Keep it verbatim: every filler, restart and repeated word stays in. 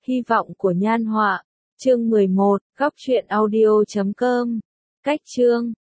Hy vọng của Nhan Họa. Chương mười một, góc truyện audio chấm com. Cách chương